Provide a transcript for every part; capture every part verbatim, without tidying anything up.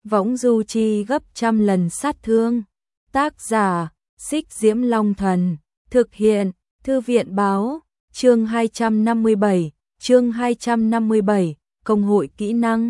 võng du chi gấp trăm lần sát thương. Tác giả, Xích Diễm Long Thần. Thực hiện, Thư viện Báo. Chương hai trăm năm mươi bảy, chương hai trăm năm mươi bảy, công hội kỹ năng.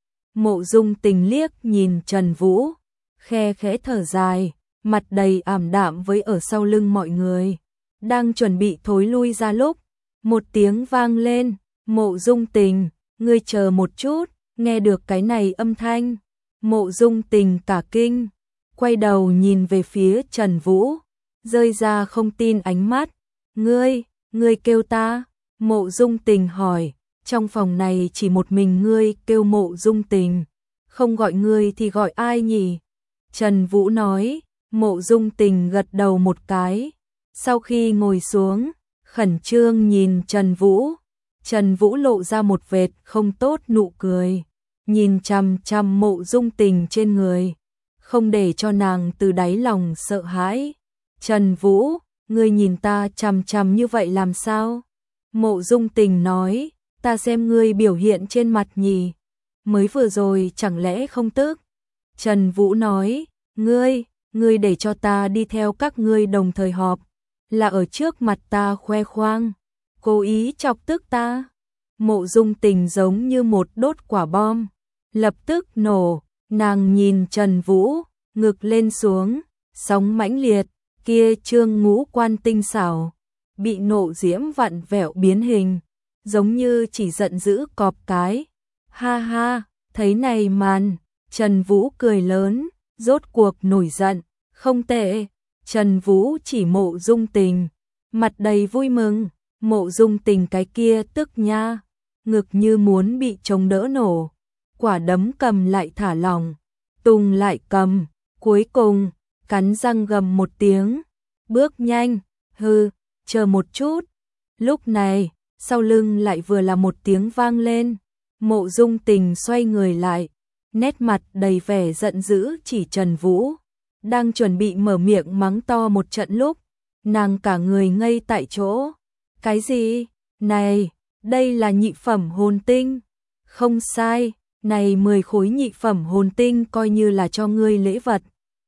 Mộ Dung Tình liếc nhìn Trần Vũ, khe khẽ thở dài, mặt đầy ảm đạm với ở sau lưng mọi người. Đang chuẩn bị thối lui ra lúc, một tiếng vang lên, Mộ Dung Tình, ngươi chờ một chút. Nghe được cái này âm thanh, Mộ Dung Tình cả kinh, quay đầu nhìn về phía Trần Vũ, rơi ra không tin ánh mắt. Ngươi, ngươi kêu ta? Mộ Dung Tình hỏi, trong phòng này chỉ một mình ngươi kêu Mộ Dung Tình, không gọi ngươi thì gọi ai nhỉ? Trần Vũ nói. Mộ Dung Tình gật đầu một cái, sau khi ngồi xuống, khẩn trương nhìn Trần Vũ. Trần Vũ lộ ra một vệt không tốt nụ cười, nhìn chằm chằm Mộ Dung Tình trên người, không để cho nàng từ đáy lòng sợ hãi. Trần Vũ, ngươi nhìn ta chằm chằm như vậy làm sao? Mộ Dung Tình nói, ta xem ngươi biểu hiện trên mặt nhỉ, mới vừa rồi chẳng lẽ không tức? Trần Vũ nói, ngươi, ngươi để cho ta đi theo các ngươi đồng thời họp, là ở trước mặt ta khoe khoang, cố ý chọc tức ta. Mộ Dung Tình giống như một đốt quả bom, lập tức nổ, nàng nhìn Trần Vũ, ngực lên xuống, sóng mãnh liệt, kia trương ngũ quan tinh xảo, bị nộ diễm vặn vẹo biến hình, giống như chỉ giận dữ cọp cái. Ha ha, thấy này màn, Trần Vũ cười lớn, rốt cuộc nổi giận, không tệ. Trần Vũ chỉ Mộ Dung Tình, mặt đầy vui mừng. Mộ Dung Tình cái kia tức nha, ngực như muốn bị chống đỡ nổ, quả đấm cầm lại thả lỏng, tung lại cầm, cuối cùng cắn răng gầm một tiếng, bước nhanh, hừ, chờ một chút. Lúc này, sau lưng lại vừa là một tiếng vang lên, Mộ Dung Tình xoay người lại, nét mặt đầy vẻ giận dữ chỉ Trần Vũ, đang chuẩn bị mở miệng mắng to một trận lúc, nàng cả người ngây tại chỗ. Cái gì? Này, đây là nhị phẩm hồn tinh. Không sai, này mười khối nhị phẩm hồn tinh coi như là cho ngươi lễ vật.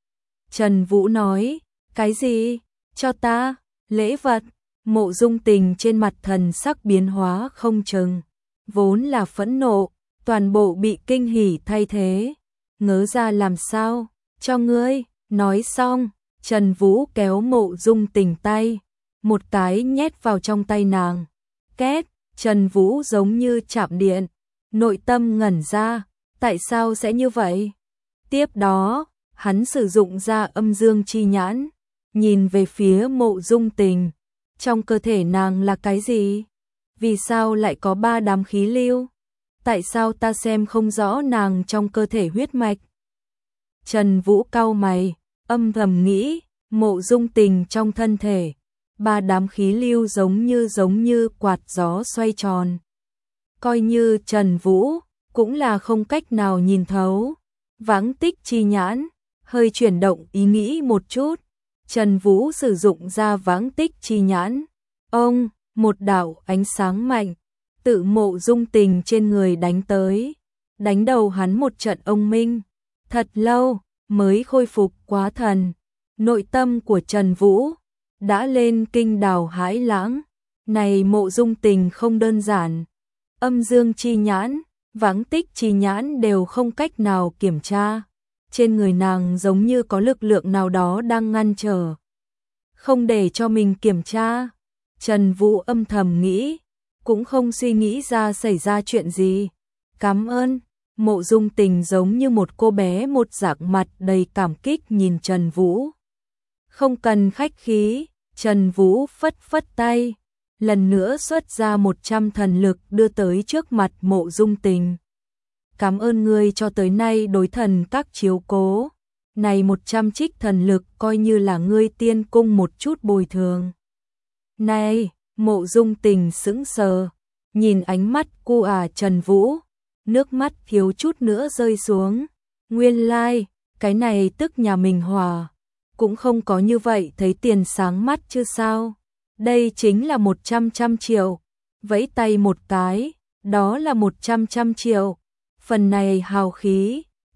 Trần Vũ nói, cái gì? Cho ta, lễ vật? Mộ Dung Tình trên mặt thần sắc biến hóa không chừng, vốn là phẫn nộ, toàn bộ bị kinh hỉ thay thế. Ngớ ra làm sao? Cho ngươi. Nói xong, Trần Vũ kéo Mộ Dung Tình tay, một cái nhét vào trong tay nàng. Két, Trần Vũ giống như chạm điện, nội tâm ngẩn ra, tại sao sẽ như vậy? Tiếp đó, hắn sử dụng ra âm dương chi nhãn, nhìn về phía Mộ Dung Tình, trong cơ thể nàng là cái gì? Vì sao lại có ba đám khí lưu? Tại sao ta xem không rõ nàng trong cơ thể huyết mạch? Trần Vũ cau mày, âm thầm nghĩ, Mộ Dung Tình trong thân thể, ba đám khí lưu giống như giống như quạt gió xoay tròn. Coi như Trần Vũ, cũng là không cách nào nhìn thấu. Vãng tích chi nhãn, hơi chuyển động ý nghĩ một chút, Trần Vũ sử dụng ra vãng tích chi nhãn. Ông, một đạo ánh sáng mạnh, tự Mộ Dung Tình trên người đánh tới, đánh đầu hắn một trận ông minh. Thật lâu, mới khôi phục quá thần. Nội tâm của Trần Vũ đã lên kinh đào hãi lãng. Này Mộ Dung Tình không đơn giản, âm dương chi nhãn, vãng tích chi nhãn đều không cách nào kiểm tra. Trên người nàng giống như có lực lượng nào đó đang ngăn trở, không để cho mình kiểm tra. Trần Vũ âm thầm nghĩ, cũng không suy nghĩ ra xảy ra chuyện gì. Cảm ơn. Mộ Dung Tình giống như một cô bé một dạng mặt đầy cảm kích nhìn Trần Vũ. Không cần khách khí, Trần Vũ phất phất tay, lần nữa xuất ra một trăm thần lực đưa tới trước mặt Mộ Dung Tình. Cảm ơn ngươi cho tới nay đối thần các chiếu cố, này một trăm trích thần lực coi như là ngươi tiên cung một chút bồi thường. Này, Mộ Dung Tình sững sờ, nhìn ánh mắt cu à Trần Vũ, nước mắt thiếu chút nữa rơi xuống. Nguyên lai, like, cái này tức nhà mình hòa, cũng không có như vậy thấy tiền sáng mắt chứ sao. Đây chính là một trăm trăm triệu, vẫy tay một cái, đó là một trăm trăm triệu. Phần này hào khí,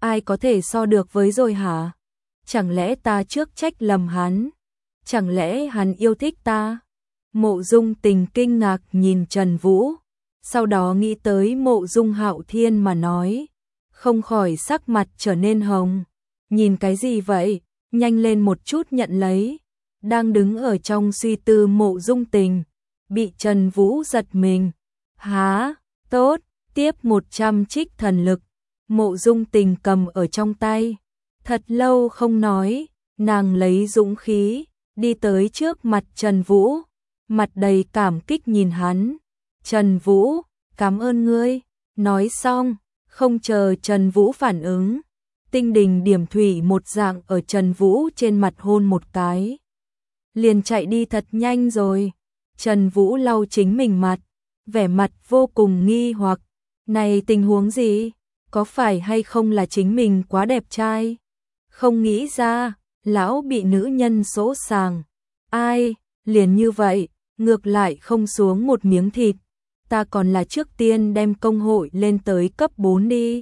ai có thể so được với rồi hả? Chẳng lẽ ta trước trách lầm hắn? Chẳng lẽ hắn yêu thích ta? Mộ Dung Tình kinh ngạc nhìn Trần Vũ, sau đó nghĩ tới Mộ Dung Hạo Thiên mà nói, không khỏi sắc mặt trở nên hồng. Nhìn cái gì vậy? Nhanh lên một chút nhận lấy. Đang đứng ở trong suy tư Mộ Dung Tình, bị Trần Vũ giật mình. Há, tốt, tiếp một trăm trích thần lực. Mộ Dung Tình cầm ở trong tay. Thật lâu không nói, nàng lấy dũng khí, đi tới trước mặt Trần Vũ, mặt đầy cảm kích nhìn hắn. Trần Vũ, cảm ơn ngươi. Nói xong, không chờ Trần Vũ phản ứng, tinh đình điểm thủy một dạng ở Trần Vũ trên mặt hôn một cái. Liền chạy đi thật nhanh rồi. Trần Vũ lau chính mình mặt, vẻ mặt vô cùng nghi hoặc. Này tình huống gì? Có phải hay không là chính mình quá đẹp trai? Không nghĩ ra, lão bị nữ nhân sỗ sàng. Ai, liền như vậy, ngược lại không xuống một miếng thịt. Ta còn là trước tiên đem công hội lên tới cấp bốn đi.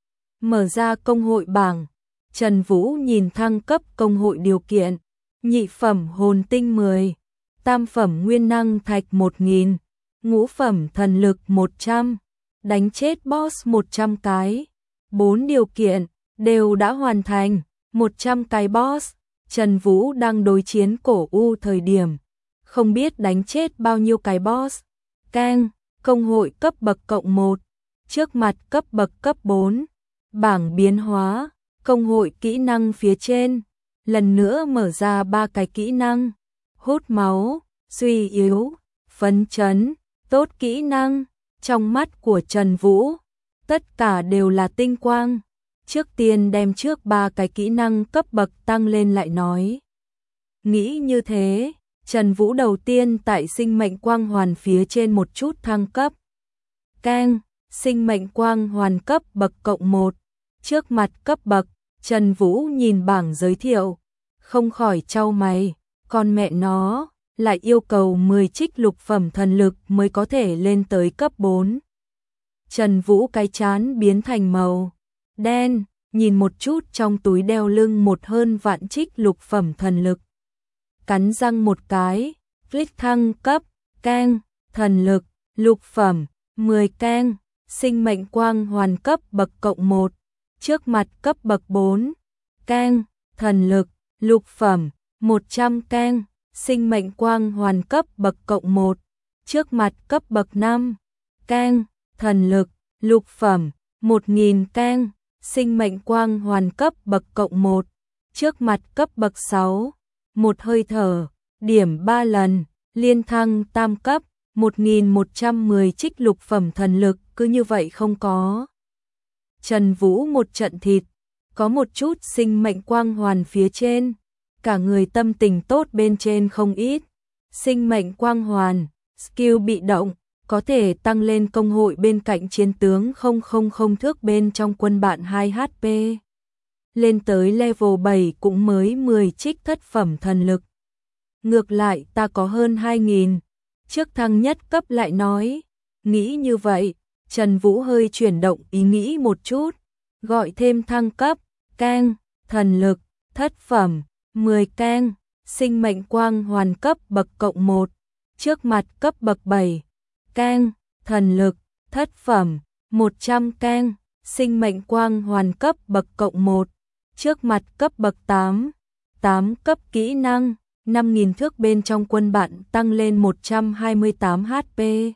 Mở ra công hội bảng, Trần Vũ nhìn thăng cấp công hội điều kiện. Nhị phẩm hồn tinh mười, tam phẩm nguyên năng thạch một nghìn, ngũ phẩm thần lực một trăm, đánh chết boss một trăm cái. Bốn điều kiện đều đã hoàn thành, một trăm cái boss. Trần Vũ đang đối chiến cổ u thời điểm, không biết đánh chết bao nhiêu cái boss. Keng, công hội cấp bậc cộng một, trước mặt cấp bậc cấp bốn. Bảng biến hóa, công hội kỹ năng phía trên, lần nữa mở ra ba cái kỹ năng. Hút máu, suy yếu, phấn chấn, tốt kỹ năng. Trong mắt của Trần Vũ, tất cả đều là tinh quang. Trước tiên đem trước ba cái kỹ năng cấp bậc tăng lên lại nói. Nghĩ như thế, Trần Vũ đầu tiên tại sinh mệnh quang hoàn phía trên một chút thăng cấp. Keng, sinh mệnh quang hoàn cấp bậc cộng một. Trước mặt cấp bậc, Trần Vũ nhìn bảng giới thiệu, không khỏi chau mày, con mẹ nó, lại yêu cầu mười trích lục phẩm thần lực mới có thể lên tới cấp bốn. Trần Vũ cái chán biến thành màu đen, nhìn một chút trong túi đeo lưng một hơn vạn trích lục phẩm thần lực. Cắn răng một cái, click thăng cấp, keng, thần lực, lục phẩm, mười keng, sinh mệnh quang hoàn cấp bậc cộng một. Trước mặt cấp bậc bốn, keng, thần lực, lục phẩm, một trăm keng, sinh mệnh quang hoàn cấp bậc cộng một. Trước mặt cấp bậc năm, keng, thần lực, lục phẩm, một nghìn keng, sinh mệnh quang hoàn cấp bậc cộng một. Trước mặt cấp bậc sáu, một hơi thở, điểm ba lần, liên thăng tam cấp, một nghìn một trăm mười trích lục phẩm thần lực, cứ như vậy không có. Trần Vũ một trận thịt, có một chút sinh mệnh quang hoàn phía trên, cả người tâm tình tốt bên trên không ít. Sinh mệnh quang hoàn, skill bị động, có thể tăng lên công hội bên cạnh chiến tướng không không không thước bên trong quân bạn hai hát pê. Lên tới level bảy cũng mới mười trích thất phẩm thần lực. Ngược lại ta có hơn hai nghìn. Trước thăng nhất cấp lại nói, nghĩ như vậy, Trần Vũ hơi chuyển động ý nghĩ một chút, gọi thêm thăng cấp, keng, thần lực, thất phẩm, mười keng, sinh mệnh quang hoàn cấp bậc cộng một. Trước mặt cấp bậc bảy, keng, thần lực, thất phẩm, một trăm keng, sinh mệnh quang hoàn cấp bậc cộng một. Trước mặt cấp bậc tám, tám cấp kỹ năng, năm nghìn thước bên trong quân bạn tăng lên một trăm hai mươi tám hát pê.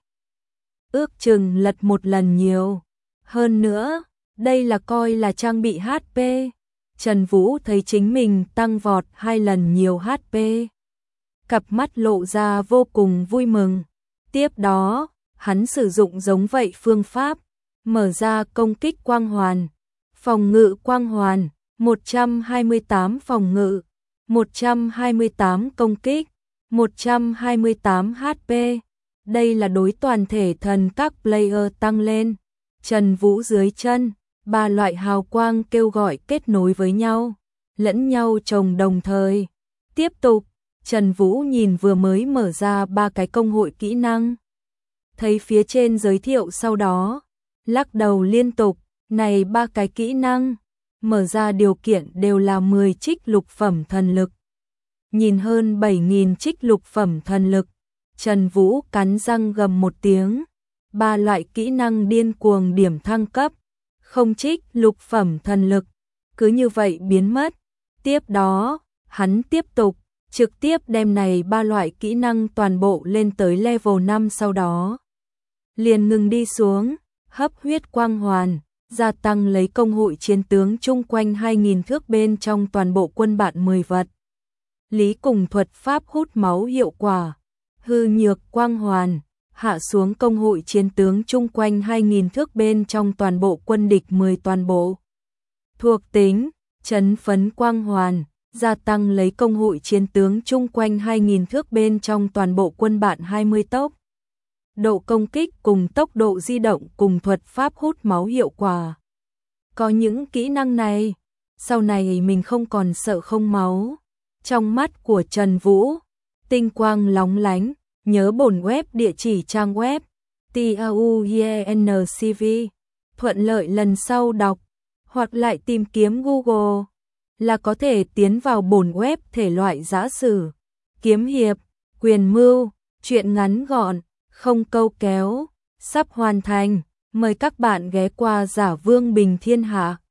Ước chừng lật một lần nhiều. Hơn nữa, đây là coi là trang bị hát pê. Trần Vũ thấy chính mình tăng vọt hai lần nhiều hát pê. Cặp mắt lộ ra vô cùng vui mừng. Tiếp đó, hắn sử dụng giống vậy phương pháp, mở ra công kích quang hoàn, phòng ngự quang hoàn, một trăm hai mươi tám phòng ngự, một trăm hai mươi tám công kích, một trăm hai mươi tám hát pê. Đây là đối toàn thể thần các player tăng lên. Trần Vũ dưới chân, ba loại hào quang kêu gọi kết nối với nhau, lẫn nhau chồng đồng thời. Tiếp tục, Trần Vũ nhìn vừa mới mở ra ba cái công hội kỹ năng. Thấy phía trên giới thiệu sau đó, lắc đầu liên tục, này ba cái kỹ năng, mở ra điều kiện đều là mười trích lục phẩm thần lực. Nhìn hơn bảy nghìn trích lục phẩm thần lực, Trần Vũ cắn răng gầm một tiếng, ba loại kỹ năng điên cuồng điểm thăng cấp, không trích lục phẩm thần lực, cứ như vậy biến mất. Tiếp đó, hắn tiếp tục, trực tiếp đem này ba loại kỹ năng toàn bộ lên tới level năm, sau đó liền ngừng đi xuống, hấp huyết quang hoàn, gia tăng lấy công hội chiến tướng chung quanh hai nghìn thước bên trong toàn bộ quân bạn mười vật. Lý cùng thuật pháp hút máu hiệu quả, hư nhược quang hoàn, hạ xuống công hội chiến tướng chung quanh hai nghìn thước bên trong toàn bộ quân địch mười toàn bộ. Thuộc tính, chấn phấn quang hoàn, gia tăng lấy công hội chiến tướng chung quanh hai nghìn thước bên trong toàn bộ quân bạn hai mươi tốc. Độ công kích cùng tốc độ di động cùng thuật pháp hút máu hiệu quả. Có những kỹ năng này, sau này mình không còn sợ không máu. Trong mắt của Trần Vũ, tinh quang lóng lánh, nhớ bổn web địa chỉ trang web tauyencv, thuận lợi lần sau đọc, hoặc lại tìm kiếm Google, là có thể tiến vào bổn web thể loại giã sử, kiếm hiệp, quyền mưu, truyện ngắn gọn, không câu kéo, sắp hoàn thành, mời các bạn ghé qua Giả Vương Bình Thiên Hạ.